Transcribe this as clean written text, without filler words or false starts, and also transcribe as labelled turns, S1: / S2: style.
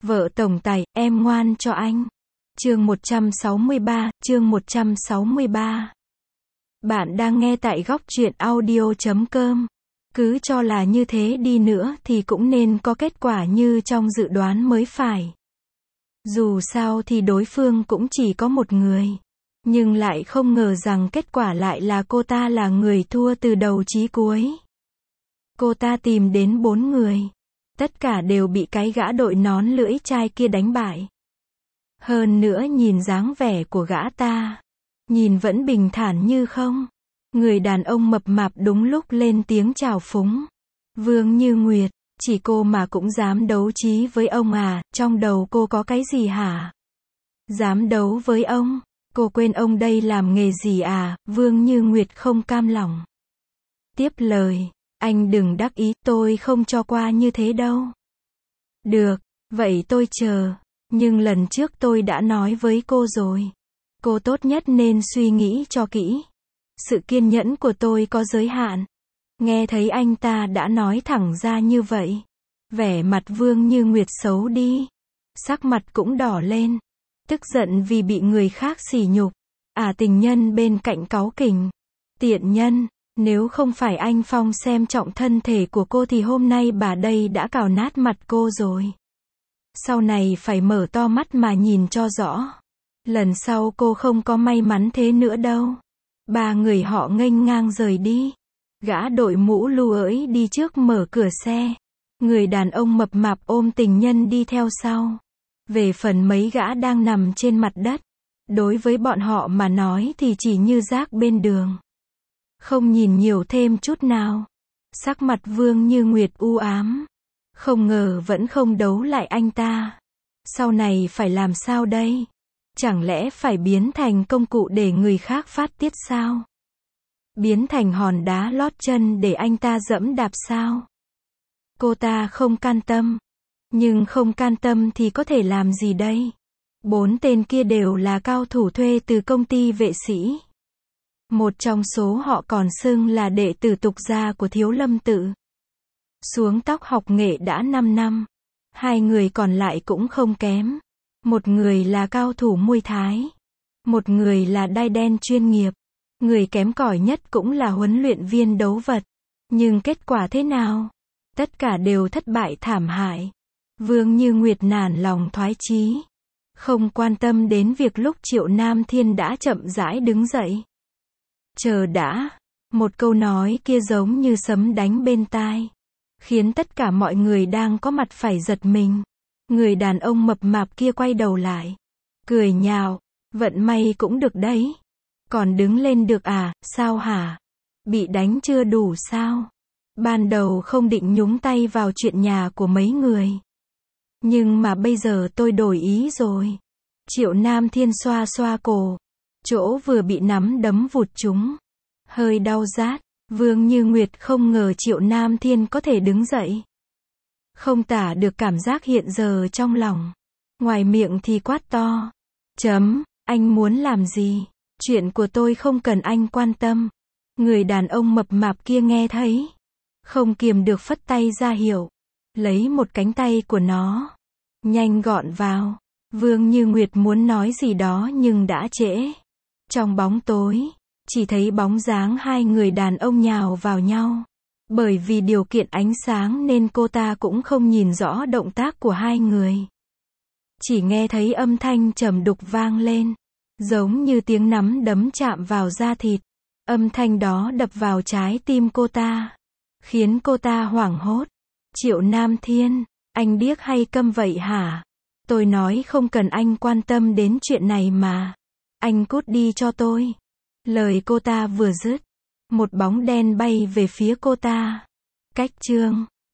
S1: Vợ tổng tài, em ngoan cho anh. Chương 163. Bạn đang nghe tại góc truyện audio.com. Cứ cho là như thế đi nữa thì cũng nên có kết quả như trong dự đoán mới phải. Dù sao thì đối phương cũng chỉ có một người. Nhưng lại không ngờ rằng kết quả lại là cô ta là người thua từ đầu chí cuối. Cô ta tìm đến 4 người. Tất cả đều bị cái gã đội nón lưỡi chai kia đánh bại. Hơn nữa nhìn dáng vẻ của gã ta. Nhìn vẫn bình thản như không. Người đàn ông mập mạp đúng lúc lên tiếng chào phúng. Vương Như Nguyệt, chỉ cô mà cũng dám đấu trí với ông à, trong đầu cô có cái gì hả? Dám đấu với ông? Cô quên ông đây làm nghề gì à? Vương Như Nguyệt không cam lòng. Tiếp lời, anh đừng đắc ý, tôi không cho qua như thế đâu. Được, vậy tôi chờ. Nhưng lần trước tôi đã nói với cô rồi. Cô tốt nhất nên suy nghĩ cho kỹ. Sự kiên nhẫn của tôi có giới hạn. Nghe thấy anh ta đã nói thẳng ra như vậy. Vẻ mặt Vương Như Nguyệt xấu đi. Sắc mặt cũng đỏ lên. Tức giận vì bị người khác sỉ nhục. Tình nhân bên cạnh cáu kỉnh. Tiện nhân, nếu không phải anh Phong xem trọng thân thể của cô thì hôm nay bà đây đã cào nát mặt cô rồi. Sau này phải mở to mắt mà nhìn cho rõ. Lần sau cô không có may mắn thế nữa đâu. Ba người họ nghênh ngang rời đi. Gã đội mũ lù ỡi đi trước mở cửa xe. Người đàn ông mập mạp ôm tình nhân đi theo sau. Về phần mấy gã đang nằm trên mặt đất. Đối với bọn họ mà nói thì chỉ như rác bên đường. Không nhìn nhiều thêm chút nào. Sắc mặt Vương Như Nguyệt u ám. Không ngờ vẫn không đấu lại anh ta. Sau này phải làm sao đây? Chẳng lẽ phải biến thành công cụ để người khác phát tiết sao? Biến thành hòn đá lót chân để anh ta dẫm đạp sao? Cô ta không can tâm. Nhưng không can tâm thì có thể làm gì đây? 4 tên kia đều là cao thủ thuê từ công ty vệ sĩ. Một trong số họ còn xưng là đệ tử tục gia của Thiếu Lâm Tự. Xuống tóc học nghệ đã 5 năm. 2 người còn lại cũng không kém. Một người là cao thủ Muay Thái. Một người là đai đen chuyên nghiệp. Người kém cỏi nhất cũng là huấn luyện viên đấu vật. Nhưng kết quả thế nào? Tất cả đều thất bại thảm hại. Vương Như Nguyệt nản lòng thoái chí. Không quan tâm đến việc lúc Triệu Nam Thiên đã chậm rãi đứng dậy. Chờ đã. Một câu nói kia giống như sấm đánh bên tai. Khiến tất cả mọi người đang có mặt phải giật mình. Người đàn ông mập mạp kia quay đầu lại. Cười nhạo. Vận may cũng được đấy. Còn đứng lên được à, sao hả? Bị đánh chưa đủ sao? Ban đầu không định nhúng tay vào chuyện nhà của mấy người. Nhưng mà bây giờ tôi đổi ý rồi. Triệu Nam Thiên xoa xoa cổ. Chỗ vừa bị nắm đấm vụt trúng. Hơi đau rát. Vương Như Nguyệt không ngờ Triệu Nam Thiên có thể đứng dậy. Không tả được cảm giác hiện giờ trong lòng. Ngoài miệng thì quát to. Anh muốn làm gì? Chuyện của tôi không cần anh quan tâm. Người đàn ông mập mạp kia nghe thấy. Không kiềm được phất tay ra hiệu. Lấy một cánh tay của nó. Nhanh gọn vào. Vương Như Nguyệt muốn nói gì đó nhưng đã trễ. Trong bóng tối. Chỉ thấy bóng dáng 2 người đàn ông nhào vào nhau. Bởi vì điều kiện ánh sáng nên cô ta cũng không nhìn rõ động tác của 2 người. Chỉ nghe thấy âm thanh trầm đục vang lên. Giống như tiếng nắm đấm chạm vào da thịt. Âm thanh đó đập vào trái tim cô ta. Khiến cô ta hoảng hốt. Triệu Nam Thiên, anh điếc hay câm vậy hả? Tôi nói không cần anh quan tâm đến chuyện này mà. Anh cút đi cho tôi. Lời cô ta vừa dứt. Một bóng đen bay về phía cô ta. Cách chương